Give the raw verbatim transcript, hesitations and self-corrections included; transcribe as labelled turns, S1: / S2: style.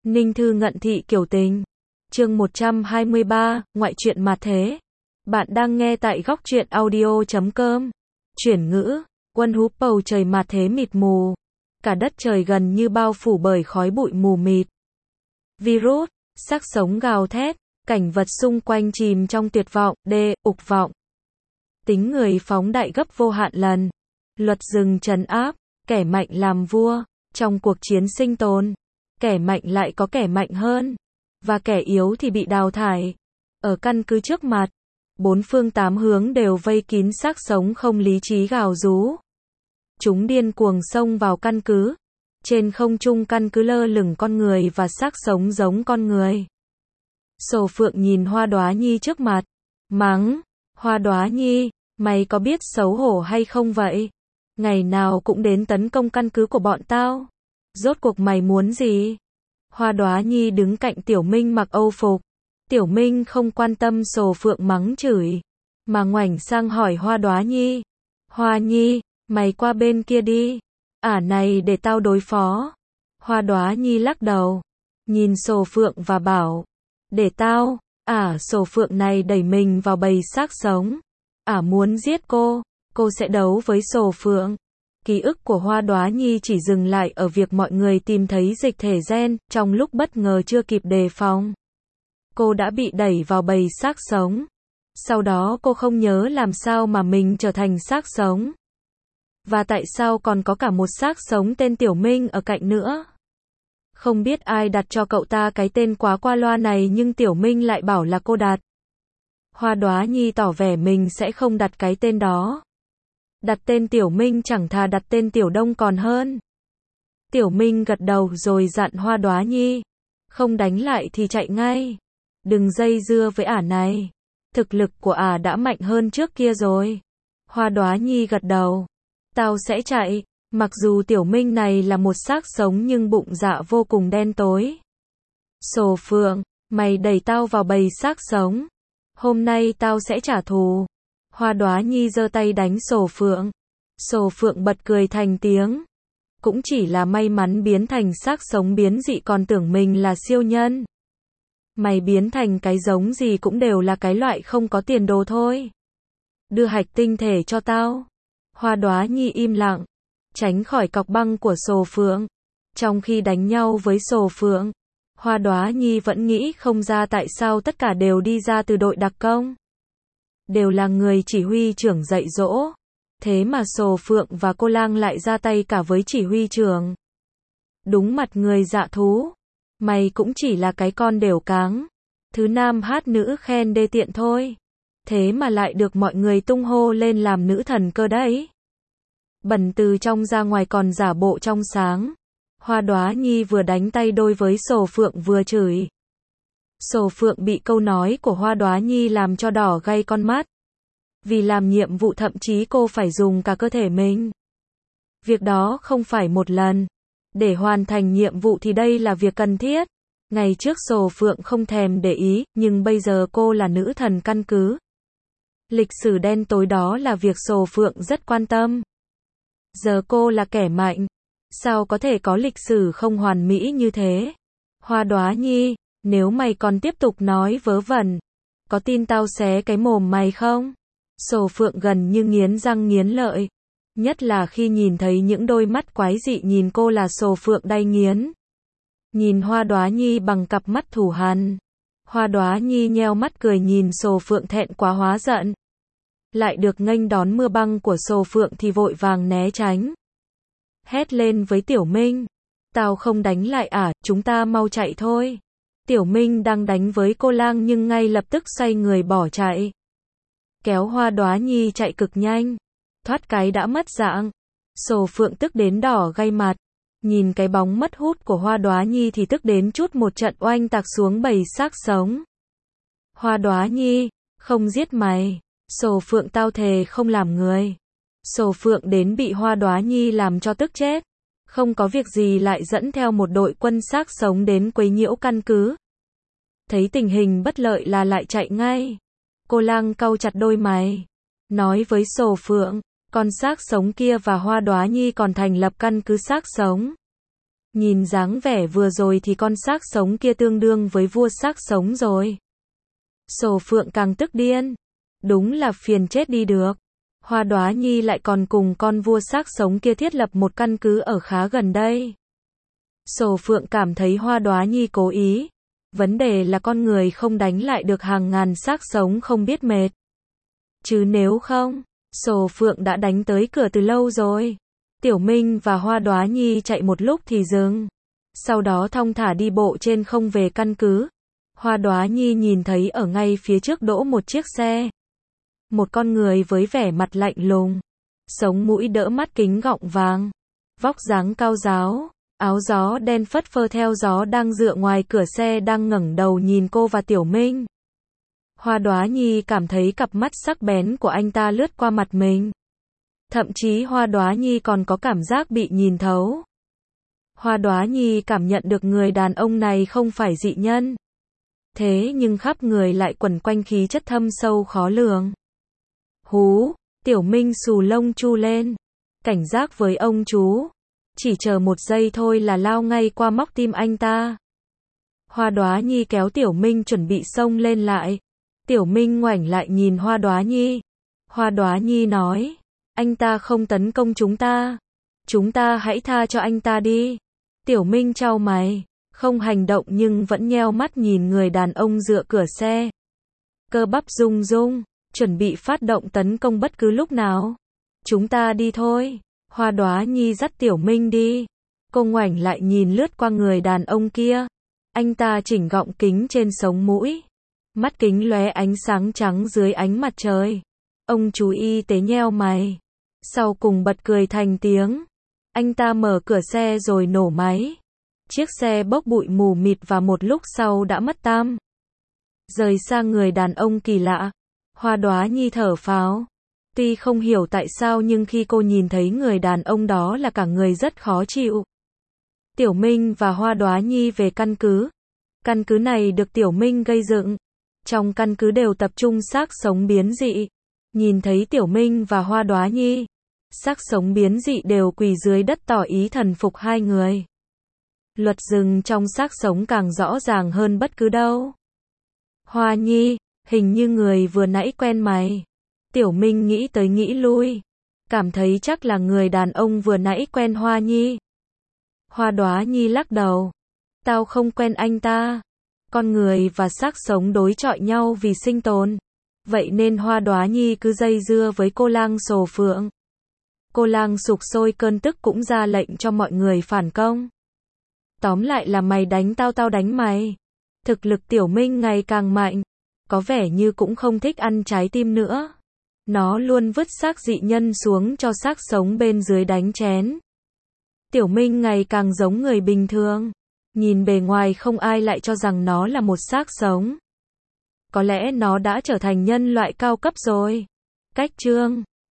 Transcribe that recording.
S1: Ninh Thư Ngận Thị Kiểu Tình. Chương một trăm hai mươi ba, Ngoại truyện Mạt Thế. Bạn đang nghe tại góc truyện audio chấm com. Chuyển ngữ, Quân húp bầu trời mạt thế mịt mù. Cả đất trời gần như bao phủ bởi khói bụi mù mịt. Virus, xác sống gào thét, cảnh vật xung quanh chìm trong tuyệt vọng, đê, ục vọng. Tính người phóng đại gấp vô hạn lần. Luật rừng trấn áp, kẻ mạnh làm vua. Trong cuộc chiến sinh tồn, kẻ mạnh lại có kẻ mạnh hơn, và kẻ yếu thì bị đào thải. Ở căn cứ trước mặt, bốn phương tám hướng đều vây kín xác sống không lý trí gào rú. Chúng điên cuồng xông vào căn cứ. Trên không trung căn cứ lơ lửng con người và xác sống giống con người. Sổ Phượng nhìn Hoa Đóa Nhi trước mặt, mắng, Hoa Đóa Nhi, mày có biết xấu hổ hay không vậy? Ngày nào cũng đến tấn công căn cứ của bọn tao. Rốt cuộc mày muốn gì? Hoa Đóa Nhi đứng cạnh Tiểu Minh mặc âu phục. Tiểu Minh không quan tâm Sổ Phượng mắng chửi, mà ngoảnh sang hỏi Hoa Đóa Nhi. Hoa Nhi, mày qua bên kia đi. Ả này để tao đối phó. Hoa Đóa Nhi lắc đầu, nhìn Sổ Phượng và bảo, để tao. Ả Sổ Phượng này đẩy mình vào bầy xác sống. Ả muốn giết cô, cô sẽ đấu với Sổ Phượng. Ký ức của Hoa Đóa Nhi chỉ dừng lại ở việc mọi người tìm thấy dịch thể gen, trong lúc bất ngờ chưa kịp đề phòng. Cô đã bị đẩy vào bầy xác sống. Sau đó cô không nhớ làm sao mà mình trở thành xác sống. Và tại sao còn có cả một xác sống tên Tiểu Minh ở cạnh nữa. Không biết ai đặt cho cậu ta cái tên quá qua loa này nhưng Tiểu Minh lại bảo là cô đặt. Hoa Đóa Nhi tỏ vẻ mình sẽ không đặt cái tên đó. Đặt tên Tiểu Minh chẳng thà đặt tên Tiểu Đông còn hơn. Tiểu Minh gật đầu rồi dặn Hoa Đóa Nhi, không đánh lại thì chạy ngay. Đừng dây dưa với ả này. Thực lực của ả đã mạnh hơn trước kia rồi. Hoa Đóa Nhi gật đầu. Tao sẽ chạy. Mặc dù Tiểu Minh này là một xác sống nhưng bụng dạ vô cùng đen tối. Sổ Phượng, mày đẩy tao vào bầy xác sống. Hôm nay tao sẽ trả thù. Hoa Đóa Nhi giơ tay đánh Sổ Phượng. Sổ Phượng bật cười thành tiếng. Cũng chỉ là may mắn biến thành xác sống biến dị còn tưởng mình là siêu nhân. Mày biến thành cái giống gì cũng đều là cái loại không có tiền đồ thôi. Đưa hạch tinh thể cho tao. Hoa Đóa Nhi im lặng, tránh khỏi cọc băng của Sổ Phượng. Trong khi đánh nhau với Sổ Phượng, Hoa Đóa Nhi vẫn nghĩ không ra tại sao tất cả đều đi ra từ đội đặc công. Đều là người chỉ huy trưởng dạy dỗ. Thế mà Sổ Phượng và cô Lang lại ra tay cả với chỉ huy trưởng. Đúng mặt người dạ thú. Mày cũng chỉ là cái con đểu cáng. Thứ nam hát nữ khen đê tiện thôi. Thế mà lại được mọi người tung hô lên làm nữ thần cơ đấy. Bẩn từ trong ra ngoài còn giả bộ trong sáng. Hoa Đóa Nhi vừa đánh tay đôi với Sổ Phượng vừa chửi. Sổ Phượng bị câu nói của Hoa Đóa Nhi làm cho đỏ gay con mắt. Vì làm nhiệm vụ thậm chí cô phải dùng cả cơ thể mình. Việc đó không phải một lần. Để hoàn thành nhiệm vụ thì đây là việc cần thiết. Ngày trước Sổ Phượng không thèm để ý, nhưng bây giờ cô là nữ thần căn cứ. Lịch sử đen tối đó là việc Sổ Phượng rất quan tâm. Giờ cô là kẻ mạnh. Sao có thể có lịch sử không hoàn mỹ như thế? Hoa Đóa Nhi, nếu mày còn tiếp tục nói vớ vẩn, có tin tao xé cái mồm mày không? Sổ Phượng gần như nghiến răng nghiến lợi. Nhất là khi nhìn thấy những đôi mắt quái dị nhìn cô là Sổ Phượng đay nghiến. Nhìn Hoa Đóa Nhi bằng cặp mắt thù hằn. Hoa Đóa Nhi nheo mắt cười nhìn Sổ Phượng thẹn quá hóa giận. Lại được nghênh đón mưa băng của Sổ Phượng thì vội vàng né tránh. Hét lên với Tiểu Minh. Tao không đánh lại ả, chúng ta mau chạy thôi. Tiểu Minh đang đánh với cô Lang nhưng ngay lập tức xoay người bỏ chạy. Kéo Hoa Đóa Nhi chạy cực nhanh. Thoát cái đã mất dạng. Sổ Phượng tức đến đỏ gay mặt. Nhìn cái bóng mất hút của Hoa Đóa Nhi thì tức đến chút một trận oanh tạc xuống bầy xác sống. Hoa Đóa Nhi, không giết mày. Sổ Phượng tao thề không làm người. Sổ Phượng đến bị Hoa Đóa Nhi làm cho tức chết. Không có việc gì lại dẫn theo một đội quân xác sống đến quấy nhiễu căn cứ. Thấy tình hình bất lợi là lại chạy ngay. Cô Lang cau chặt đôi mày. Nói với Sổ Phượng, con xác sống kia và Hoa Đóa Nhi còn thành lập căn cứ xác sống. Nhìn dáng vẻ vừa rồi thì con xác sống kia tương đương với vua xác sống rồi. Sổ Phượng càng tức điên. Đúng là phiền chết đi được. Hoa Đóa Nhi lại còn cùng con vua xác sống kia thiết lập một căn cứ ở khá gần đây. Sổ Phượng cảm thấy Hoa Đóa Nhi cố ý. Vấn đề là con người không đánh lại được hàng ngàn xác sống không biết mệt. Chứ nếu không, Sổ Phượng đã đánh tới cửa từ lâu rồi. Tiểu Minh và Hoa Đóa Nhi chạy một lúc thì dừng. Sau đó thong thả đi bộ trên không về căn cứ. Hoa Đóa Nhi nhìn thấy ở ngay phía trước đỗ một chiếc xe. Một con người với vẻ mặt lạnh lùng. Sống mũi đỡ mắt kính gọng vàng. Vóc dáng cao ráo. Áo gió đen phất phơ theo gió đang dựa ngoài cửa xe đang ngẩng đầu nhìn cô và Tiểu Minh. Hoa Đóa Nhi cảm thấy cặp mắt sắc bén của anh ta lướt qua mặt mình. Thậm chí Hoa Đóa Nhi còn có cảm giác bị nhìn thấu. Hoa Đóa Nhi cảm nhận được người đàn ông này không phải dị nhân. Thế nhưng khắp người lại quẩn quanh khí chất thâm sâu khó lường. Hú, Tiểu Minh xù lông chu lên. Cảnh giác với ông chú. Chỉ chờ một giây thôi là lao ngay qua móc tim anh ta. Hoa Đóa Nhi kéo Tiểu Minh chuẩn bị xông lên lại. Tiểu Minh ngoảnh lại nhìn Hoa Đóa Nhi. Hoa Đóa Nhi nói, anh ta không tấn công chúng ta. Chúng ta hãy tha cho anh ta đi. Tiểu Minh chau mày, không hành động nhưng vẫn nheo mắt nhìn người đàn ông dựa cửa xe. Cơ bắp rung rung, chuẩn bị phát động tấn công bất cứ lúc nào. Chúng ta đi thôi. Hoa Đóa Nhi dắt Tiểu Minh đi. Cô ngoảnh lại nhìn lướt qua người đàn ông kia. Anh ta chỉnh gọng kính trên sống mũi. Mắt kính lóe ánh sáng trắng dưới ánh mặt trời. Ông chú y tế nheo mày. Sau cùng bật cười thành tiếng. Anh ta mở cửa xe rồi nổ máy. Chiếc xe bốc bụi mù mịt và một lúc sau đã mất tăm. Rời xa người đàn ông kỳ lạ. Hoa Đóa Nhi thở phào. Tuy không hiểu tại sao nhưng khi cô nhìn thấy người đàn ông đó là cả người rất khó chịu. Tiểu Minh và Hoa Đóa Nhi về căn cứ. Căn cứ này được Tiểu Minh gây dựng. Trong căn cứ đều tập trung xác sống biến dị. Nhìn thấy Tiểu Minh và Hoa Đóa Nhi, xác sống biến dị đều quỳ dưới đất tỏ ý thần phục hai người. Luật rừng trong xác sống càng rõ ràng hơn bất cứ đâu. Hoa Nhi, hình như người vừa nãy quen mày. Tiểu Minh nghĩ tới nghĩ lui. Cảm thấy chắc là người đàn ông vừa nãy quen Hoa Nhi. Hoa Đóa Nhi lắc đầu. Tao không quen anh ta. Con người và xác sống đối chọi nhau vì sinh tồn. Vậy nên Hoa Đóa Nhi cứ dây dưa với cô lang Sổ Phượng. Cô lang sục sôi cơn tức cũng ra lệnh cho mọi người phản công. Tóm lại là mày đánh tao tao đánh mày. Thực lực Tiểu Minh ngày càng mạnh. Có vẻ như cũng không thích ăn trái tim nữa. Nó luôn vứt xác dị nhân xuống cho xác sống bên dưới đánh chén. Tiểu Minh ngày càng giống người bình thường. Nhìn bề ngoài không ai lại cho rằng nó là một xác sống. Có lẽ nó đã trở thành nhân loại cao cấp rồi. Cách chương